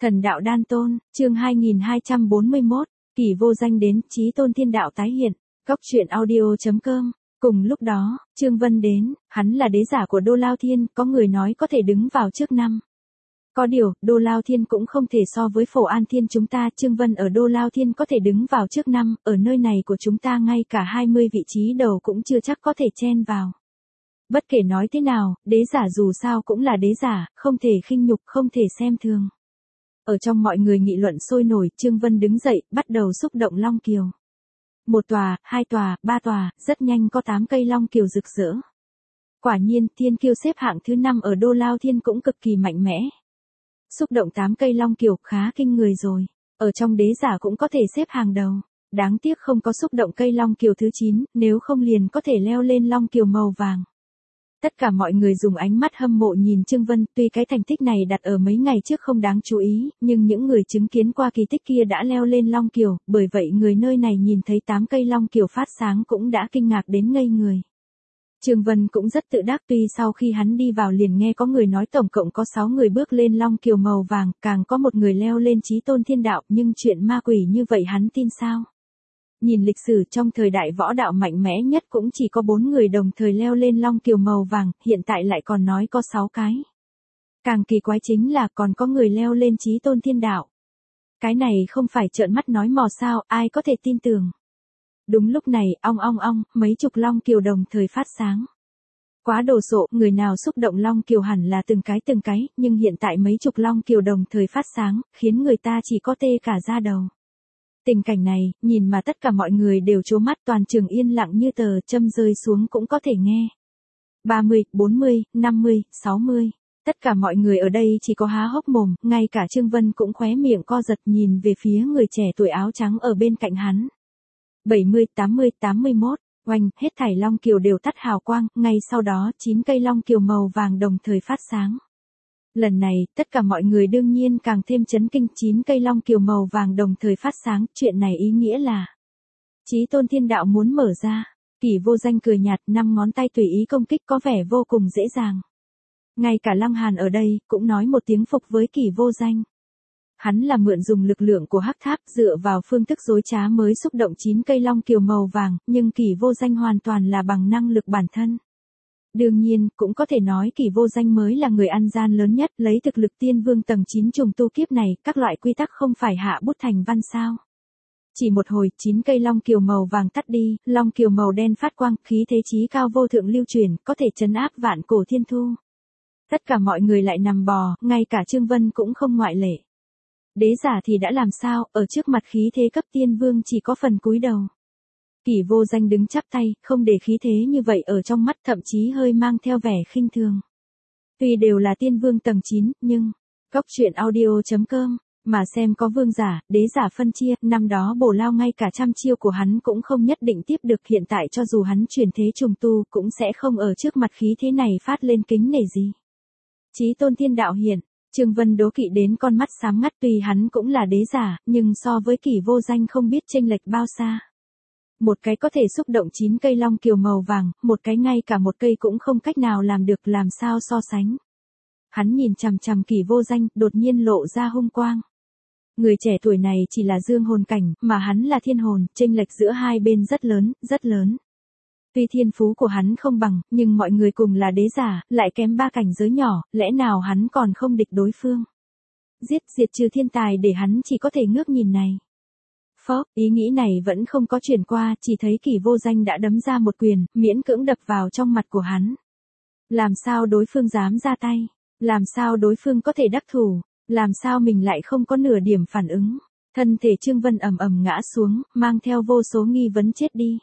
Thần đạo đan tôn, chương 2241, Kỳ vô danh đến, chí tôn thiên đạo tái hiện, Cóc truyện audio.com. Cùng lúc đó, Trương Vân đến, hắn là đế giả của Đô Lao Thiên, có người nói có thể đứng vào trước năm. Có điều, Đô Lao Thiên cũng không thể so với Phổ An Thiên chúng ta, Trương Vân ở Đô Lao Thiên có thể đứng vào trước năm, ở nơi này của chúng ta ngay cả 20 vị trí đầu cũng chưa chắc có thể chen vào. Bất kể nói thế nào, đế giả dù sao cũng là đế giả, không thể khinh nhục, không thể xem thường. Ở trong mọi người nghị luận sôi nổi, Trương Vân đứng dậy, bắt đầu xúc động long kiều. Một tòa, hai tòa, ba tòa, rất nhanh có 8 cây long kiều rực rỡ. Quả nhiên, thiên kiêu xếp hạng thứ 5 ở Đô Lao Thiên cũng cực kỳ mạnh mẽ. Xúc động 8 cây long kiều khá kinh người rồi, ở trong đế giả cũng có thể xếp hàng đầu. Đáng tiếc không có xúc động cây long kiều thứ 9, nếu không liền có thể leo lên long kiều màu vàng. Tất cả mọi người dùng ánh mắt hâm mộ nhìn Trương Vân, tuy cái thành tích này đặt ở mấy ngày trước không đáng chú ý, nhưng những người chứng kiến qua kỳ tích kia đã leo lên long kiều, bởi vậy người nơi này nhìn thấy 8 cây long kiều phát sáng cũng đã kinh ngạc đến ngây người. Trương Vân cũng rất tự đắc, tuy sau khi hắn đi vào liền nghe có người nói tổng cộng có 6 người bước lên long kiều màu vàng, càng có một người leo lên chí tôn thiên đạo, nhưng chuyện ma quỷ như vậy hắn tin sao? Nhìn lịch sử trong thời đại võ đạo mạnh mẽ nhất cũng chỉ có 4 người đồng thời leo lên long kiều màu vàng, hiện tại lại còn nói có 6 cái. Càng kỳ quái chính là còn có người leo lên chí tôn thiên đạo. Cái này không phải trợn mắt nói mò sao, ai có thể tin tưởng. Đúng lúc này, ong, mấy chục long kiều đồng thời phát sáng. Quá đồ sộ, người nào xúc động long kiều hẳn là từng cái, nhưng hiện tại mấy chục long kiều đồng thời phát sáng, khiến người ta chỉ có tê cả da đầu. Tình cảnh này, nhìn mà tất cả mọi người đều trố mắt, toàn trường yên lặng như tờ, châm rơi xuống cũng có thể nghe. 30, 40, 50, 60. Tất cả mọi người ở đây chỉ có há hốc mồm, ngay cả Trương Vân cũng khóe miệng co giật nhìn về phía người trẻ tuổi áo trắng ở bên cạnh hắn. 70, 80, 81, oanh, hết thảy long kiều đều tắt hào quang, ngay sau đó 9 cây long kiều màu vàng đồng thời phát sáng. Lần này, tất cả mọi người đương nhiên càng thêm chấn kinh, 9 cây long kiều màu vàng đồng thời phát sáng, chuyện này ý nghĩa là chí tôn thiên đạo muốn mở ra. Kỳ vô danh cười nhạt, 5 ngón tay tùy ý công kích có vẻ vô cùng dễ dàng. Ngay cả Lăng Hàn ở đây, cũng nói một tiếng phục với Kỳ vô danh. Hắn là mượn dùng lực lượng của hắc tháp, dựa vào phương thức dối trá mới xúc động 9 cây long kiều màu vàng, nhưng Kỳ vô danh hoàn toàn là bằng năng lực bản thân. Đương nhiên, cũng có thể nói Kỳ vô danh mới là người ăn gian lớn nhất, lấy thực lực tiên vương tầng 9 trùng tu kiếp này, các loại quy tắc không phải hạ bút thành văn sao. Chỉ một hồi, 9 cây long kiều màu vàng tắt đi, long kiều màu đen phát quang, khí thế chí cao vô thượng lưu truyền, có thể trấn áp vạn cổ thiên thu. Tất cả mọi người lại nằm bò, ngay cả Trương Vân cũng không ngoại lệ. Đế giả thì đã làm sao, ở trước mặt khí thế cấp tiên vương chỉ có phần cúi đầu. Kỳ vô danh đứng chắp tay, không để khí thế như vậy ở trong mắt, thậm chí hơi mang theo vẻ khinh thường. Tuy đều là tiên vương tầng 9, nhưng, Cóc truyện audio.com, mà xem có vương giả, đế giả phân chia, năm đó Bổ Lao ngay cả trăm chiêu của hắn cũng không nhất định tiếp được, hiện tại cho dù hắn chuyển thế trùng tu cũng sẽ không ở trước mặt khí thế này phát lên kính nể gì. Chí tôn thiên đạo hiện. Trương Vân đố kỵ đến con mắt sáng ngắt, tuy hắn cũng là đế giả, nhưng so với Kỳ vô danh không biết chênh lệch bao xa. Một cái có thể xúc động 9 cây long kiều màu vàng, một cái ngay cả một cây cũng không cách nào làm được, làm sao so sánh. Hắn nhìn chằm chằm Kỳ vô danh, đột nhiên lộ ra hung quang. Người trẻ tuổi này chỉ là dương hồn cảnh, mà hắn là thiên hồn, chênh lệch giữa hai bên rất lớn, rất lớn. Tuy thiên phú của hắn không bằng, nhưng mọi người cùng là đế giả, lại kém 3 cảnh giới nhỏ, lẽ nào hắn còn không địch đối phương. Diệt trừ thiên tài để hắn chỉ có thể ngước nhìn này. Phốc, ý nghĩ này vẫn không có chuyển qua, chỉ thấy Kỳ vô danh đã đấm ra một quyền, miễn cưỡng đập vào trong mặt của hắn. Làm sao đối phương dám ra tay? Làm sao đối phương có thể đắc thủ? Làm sao mình lại không có nửa điểm phản ứng? Thân thể Trương Vân ầm ngã xuống, mang theo vô số nghi vấn chết đi.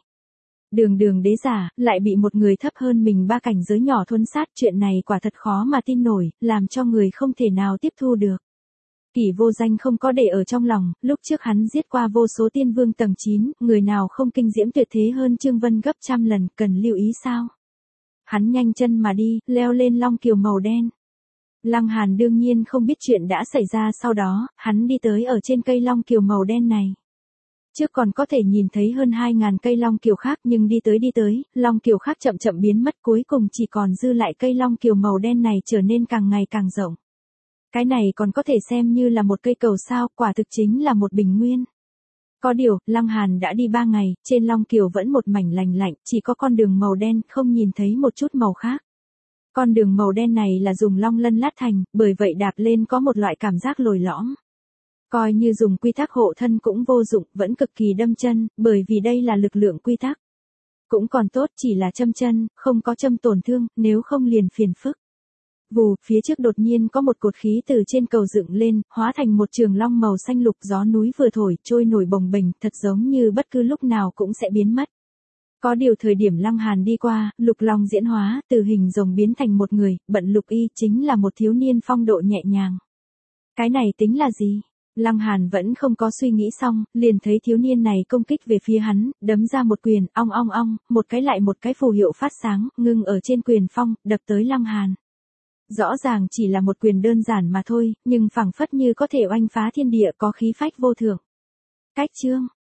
Đường đế giả, lại bị một người thấp hơn mình 3 cảnh giới nhỏ thuần sát, chuyện này quả thật khó mà tin nổi, làm cho người không thể nào tiếp thu được. Kỳ vô danh không có để ở trong lòng, lúc trước hắn giết qua vô số tiên vương tầng 9, người nào không kinh diễm tuyệt thế hơn Trương Vân gấp trăm lần, cần lưu ý sao? Hắn nhanh chân mà đi, leo lên long kiều màu đen. Lăng Hàn đương nhiên không biết chuyện đã xảy ra sau đó, hắn đi tới ở trên cây long kiều màu đen này. Trước còn có thể nhìn thấy hơn 2.000 cây long kiều khác, nhưng đi tới, long kiều khác chậm biến mất, cuối cùng chỉ còn dư lại cây long kiều màu đen này trở nên càng ngày càng rộng. Cái này còn có thể xem như là một cây cầu sao, quả thực chính là một bình nguyên. Có điều, Lăng Hàn đã đi 3 ngày, trên Long Kiều vẫn một mảnh lành lạnh, chỉ có con đường màu đen, không nhìn thấy một chút màu khác. Con đường màu đen này là dùng long lân lát thành, bởi vậy đạp lên có một loại cảm giác lồi lõm. Coi như dùng quy tắc hộ thân cũng vô dụng, vẫn cực kỳ đâm chân, bởi vì đây là lực lượng quy tắc. Cũng còn tốt chỉ là châm chân, không có châm tổn thương, nếu không liền phiền phức. Vù, phía trước đột nhiên có một cột khí từ trên cầu dựng lên, hóa thành một trường long màu xanh lục, gió núi vừa thổi, trôi nổi bồng bềnh, thật giống như bất cứ lúc nào cũng sẽ biến mất. Có điều thời điểm Lăng Hàn đi qua, lục long diễn hóa, từ hình rồng biến thành một người, bận lục y chính là một thiếu niên phong độ nhẹ nhàng. Cái này tính là gì? Lăng Hàn vẫn không có suy nghĩ xong, liền thấy thiếu niên này công kích về phía hắn, đấm ra một quyền, ong ong ong, một cái lại một cái phù hiệu phát sáng, ngưng ở trên quyền phong, đập tới Lăng Hàn. Rõ ràng chỉ là một quyền đơn giản mà thôi, nhưng phảng phất như có thể oanh phá thiên địa, có khí phách vô thượng. Cách chương